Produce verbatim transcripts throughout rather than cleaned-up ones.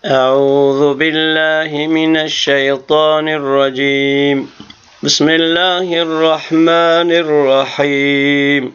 أعوذ بالله من الشيطان الرجيم بسم الله الرحمن الرحيم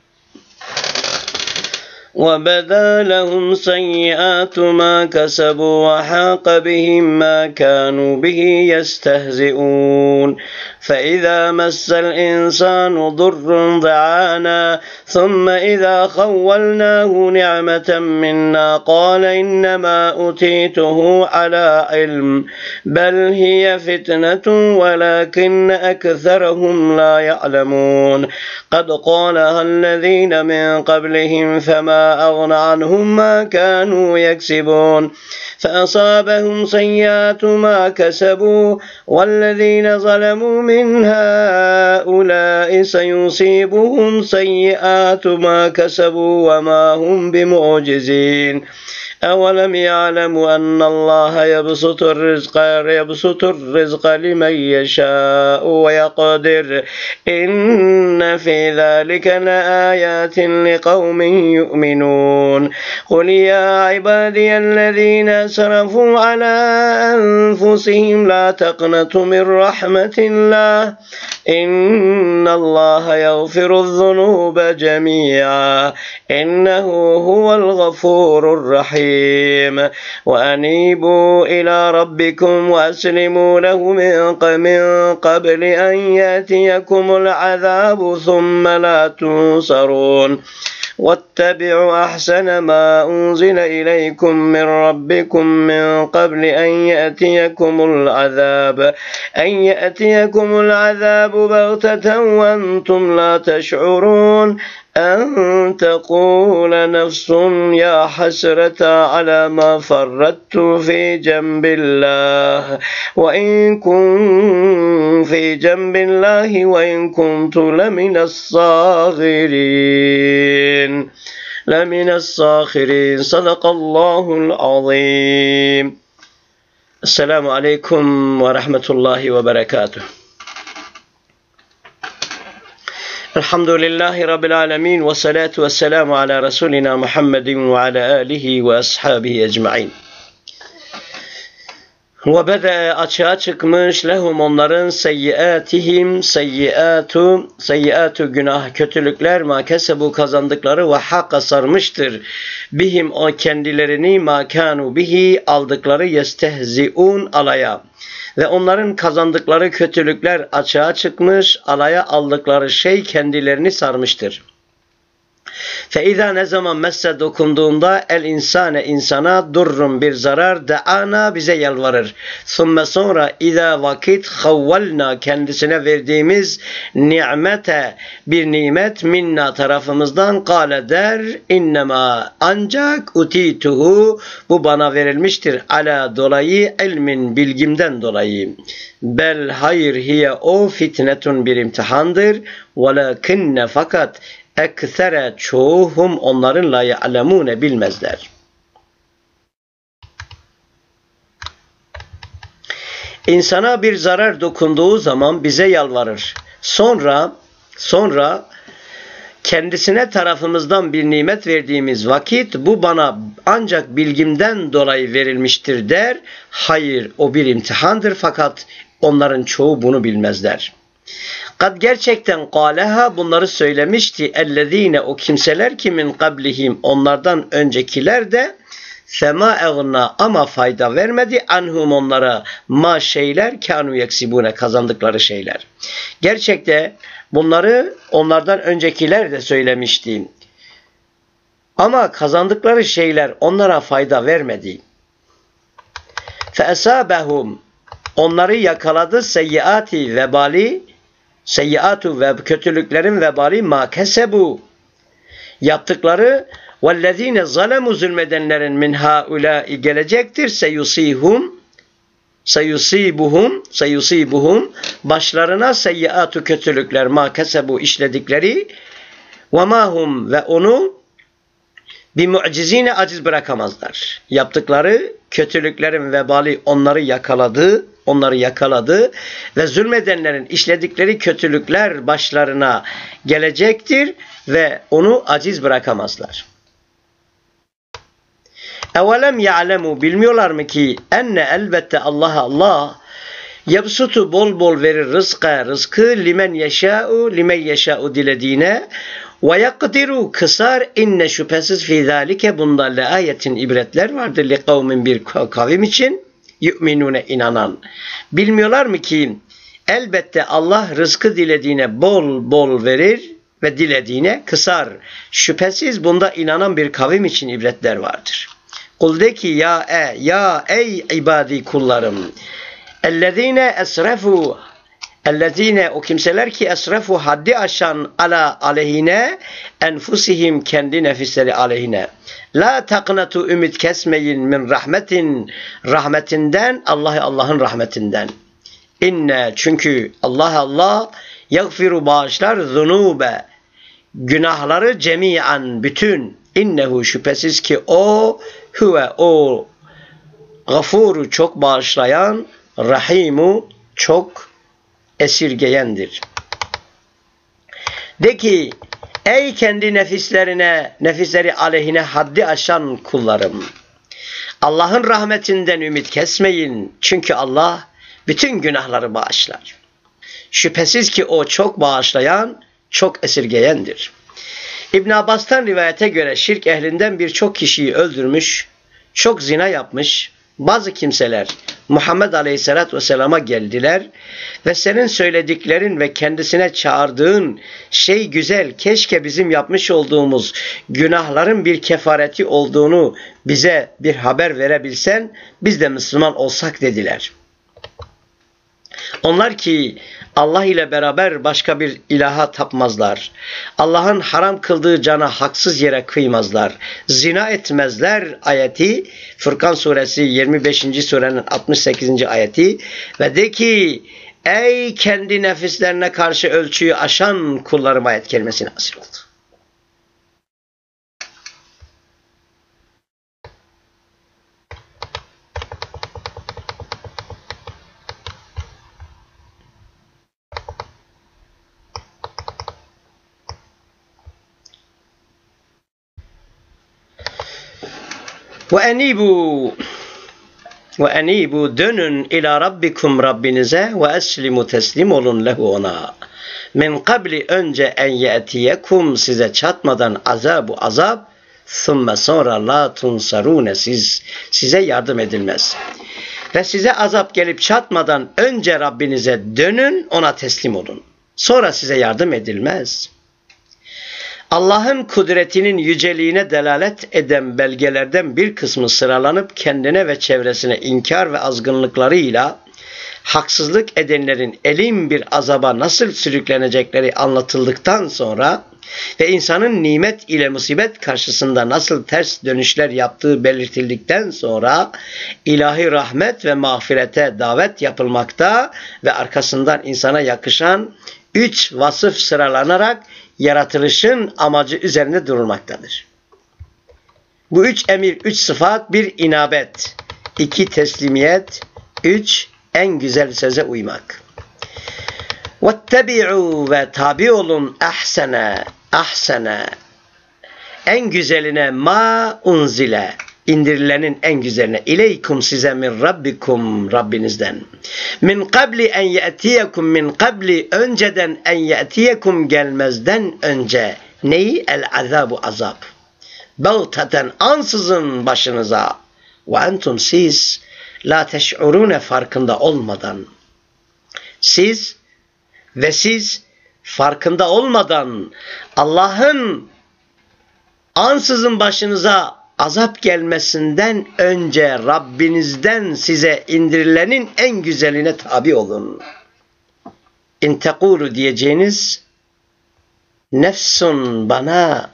وبدا لهم سيئات ما كسبوا وحاق بهم ما كانوا به يستهزئون فإذا مس الإنسان ضر دعانا ثم إذا خولناه نعمة منا قال إنما أوتيته على علم بل هي فتنة ولكن أكثرهم لا يعلمون قد قالها الذين من قبلهم فما أغنى عنهم ما كانوا يكسبون فأصابهم سيئات ما كسبوا والذين ظلموا من هؤلاء سيصيبهم سيئات ما كسبوا وما هم بمعجزين أولم يعلموا أن الله يبسط الرزق يبسط الرزق لمن يشاء ويقدر إن في ذلك لآيات لقوم يؤمنون قل يا عبادي الذين أسرفوا على أنفسهم لا تقنطوا من رحمة الله إن الله يغفر الذنوب جميعا إنه هو الغفور الرحيم وأنيبوا إلى ربكم وأسلموا له من قبل أن يأتيكم العذاب ثم لا تنصرون واتبعوا أحسن ما أنزل إليكم من ربكم من قبل أن يأتيكم العذاب أن يأتيكم العذاب بغتة وأنتم لا تشعرون أن تقول نفس يا حسرة على ما فرطت في جنب الله وإن كنت في جنب الله وإن كنت لمن الصاغرين لمن الصاخرين صدق الله العظيم. السلام عليكم ورحمة الله وبركاته. Elhamdülillahi Rabbil alemin ve salatu ve selamu ala Resulina Muhammedin ve ala alihi ve ashabihi ecmain. Ve bede açığa çıkmış lehum onların seyyiatihim seyyiatu seyyiatu günah kötülükler ma kesebu kazandıkları ve hakka sarmıştır. Bihim o kendilerini ma kanu bihi aldıkları yestehziun alaya. Ve onların kazandıkları kötülükler açığa çıkmış, alaya aldıkları şey kendilerini sarmıştır. Feiza ne zaman messe dokunduğunda el insane insana durrun bir zarar deana bize yalvarır. Thumme sonra iza vakit havvalna kendisine verdiğimiz nimete bir nimet minna tarafımızdan kâle der innema ancak utituhu bu bana verilmiştir ala dolayı ilmin bilgimden dolayı. Bel hayır hiye o fitnetun bir imtihandır velakinne fakat eksere çoğuhum onların la ya'lemune bilmezler. İnsana bir zarar dokunduğu zaman bize yalvarır. Sonra sonra kendisine tarafımızdan bir nimet verdiğimiz vakit bu bana ancak bilgimden dolayı verilmiştir der. Hayır o bir imtihandır fakat onların çoğu bunu bilmezler. Kad gerçekten kâleha bunları söylemişti ellezîne o kimseler ki min kablihim onlardan öncekiler de fema eğna ama fayda vermedi anhum onlara ma şeyler kânû yeksibûne kazandıkları şeyler. Gerçekte bunları onlardan öncekiler de söylemişti. Ama kazandıkları şeyler onlara fayda vermedi. Fe esâbehum onları yakaladı seyyiati vebali seyyiatu ve kötülüklerin vebali ma kesebu yaptıkları vellezine zalemu zulmedenlerin min haulâi gelecektir seyusihum seyusibuhum seyusibuhum başlarına seyyiatu kötülükler ma kesebu işledikleri ve mahum ve onu bir mucizine aciz bırakamazlar. Yaptıkları kötülüklerin vebali onları yakaladı, onları yakaladı ve zulmedenlerin işledikleri kötülükler başlarına gelecektir ve onu aciz bırakamazlar. Evelem ya'lemu, bilmiyorlar mı ki enne elbette Allah Allah yabsutu, bol bol verir rızka, rızkı limen yeşâ'u, limen yeşâ'u dilediğine, ve yakdiru, kısar, inne şüphesiz fi zâlike, bunda le ayetin, ibretler vardır li kavmin, bir kavim için, yu'minune, inanan. Bilmiyorlar mı ki elbette Allah rızkı dilediğine bol bol verir ve dilediğine kısar. Şüphesiz bunda inanan bir kavim için ibretler vardır. Kul de ki ya e ya ey ibadi kullarım, ellezine esrefu, ellezine, o kimseler ki esrefu, haddi aşan, ala aleyhine, enfusihim, kendi nefisleri aleyhine. La taqnatu, ümit kesmeyin, min rahmetin, rahmetinden, Allah Allah'ın rahmetinden. İnne, çünkü Allah Allah yagfiru, bağışlar, zunube, günahları, cemiyen, bütün. İnnehu, şüphesiz ki o, huve, o, gafuru, çok bağışlayan, rahimu, çok esirgeyendir. De ki ey kendi nefislerine, nefisleri aleyhine haddi aşan kullarım, Allah'ın rahmetinden ümit kesmeyin. Çünkü Allah bütün günahları bağışlar. Şüphesiz ki o çok bağışlayan, çok esirgeyendir. İbn Abbas'tan rivayete göre şirk ehlinden birçok kişiyi öldürmüş, çok zina yapmış bazı kimseler Muhammed Aleyhisselatü Vesselam'a geldiler ve senin söylediklerin ve kendisine çağırdığın şey güzel, keşke bizim yapmış olduğumuz günahların bir kefareti olduğunu bize bir haber verebilsen, biz de Müslüman olsak dediler. Onlar ki Allah ile beraber başka bir ilaha tapmazlar. Allah'ın haram kıldığı cana haksız yere kıymazlar. Zina etmezler ayeti, Furkan suresi yirmi beşinci surenin altmış sekizinci ayeti, ve de ki ey kendi nefislerine karşı ölçüyü aşan kullarım, ayet kelimesi nazil oldu. Ve enibu, ve enibu, dönün ila rabbikum, Rabbinize, ve eslimu, teslim olun lehu, ona. Min kabli, önce, en ye'tiyekum, size çatmadan, azabu, azab, thumme, sonra, la tunsarune, siz size yardım edilmez. Ve size azap gelip çatmadan önce Rabbinize dönün, ona teslim olun. Sonra size yardım edilmez. Allah'ın kudretinin yüceliğine delalet eden belgelerden bir kısmı sıralanıp kendine ve çevresine inkar ve azgınlıklarıyla haksızlık edenlerin elim bir azaba nasıl sürüklenecekleri anlatıldıktan sonra ve insanın nimet ile musibet karşısında nasıl ters dönüşler yaptığı belirtildikten sonra ilahi rahmet ve mağfirete davet yapılmakta ve arkasından insana yakışan üç vasıf sıralanarak yaratılışın amacı üzerinde durulmaktadır. Bu üç emir, üç sıfat: bir inabet, iki teslimiyet, üç en güzel söze uymak. وَاتَّبِعُوا, ve tabi olun, ahsene, ahsene, en güzeline, ma unzile, indirilenin en güzeline, ileykum, size, min rabbikum, Rabbinizden, min kabli en ye'tiyekum, min kabli, önceden, en ye'tiyekum, gelmezden önce, neyi? El azabu, azap, bağtaten, ansızın başınıza, ve entum, siz, la teş'urune, farkında olmadan, siz ve siz farkında olmadan Allah'ın ansızın başınıza azap gelmesinden önce Rabbinizden size indirilenin en güzeline tabi olun. İntekulu, diyeceğiniz, nefsun bana,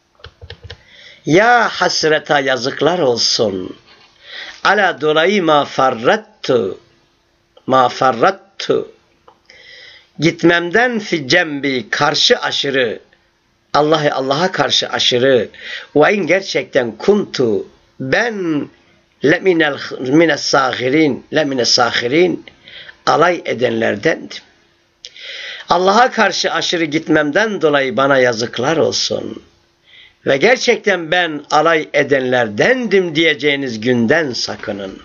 ya hasreta, yazıklar olsun, ala dolayı ma farrattu, ma farrattu, gitmemden fi cembi, karşı aşırı, Allah'a Allah'a karşı aşırı, ve in, gerçekten, kuntu, ben, le minel mines sahirin, le mines sahirin, alay edenlerdendim. Allah'a karşı aşırı gitmemden dolayı bana yazıklar olsun. ve gerçekten ben alay edenlerdendim diyeceğiniz günden sakının.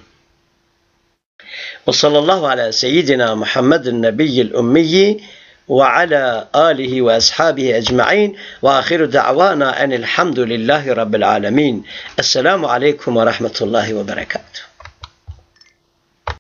Ve sallallahu ala seyyidina Muhammedin nebiyyil ummiyi ve ala alihi ve ashabihi ecma'in ve ahiru da'vana enilhamdülillahi rabbil alemin. Esselamu aleyküm ve rahmetullahi ve berekatuhu.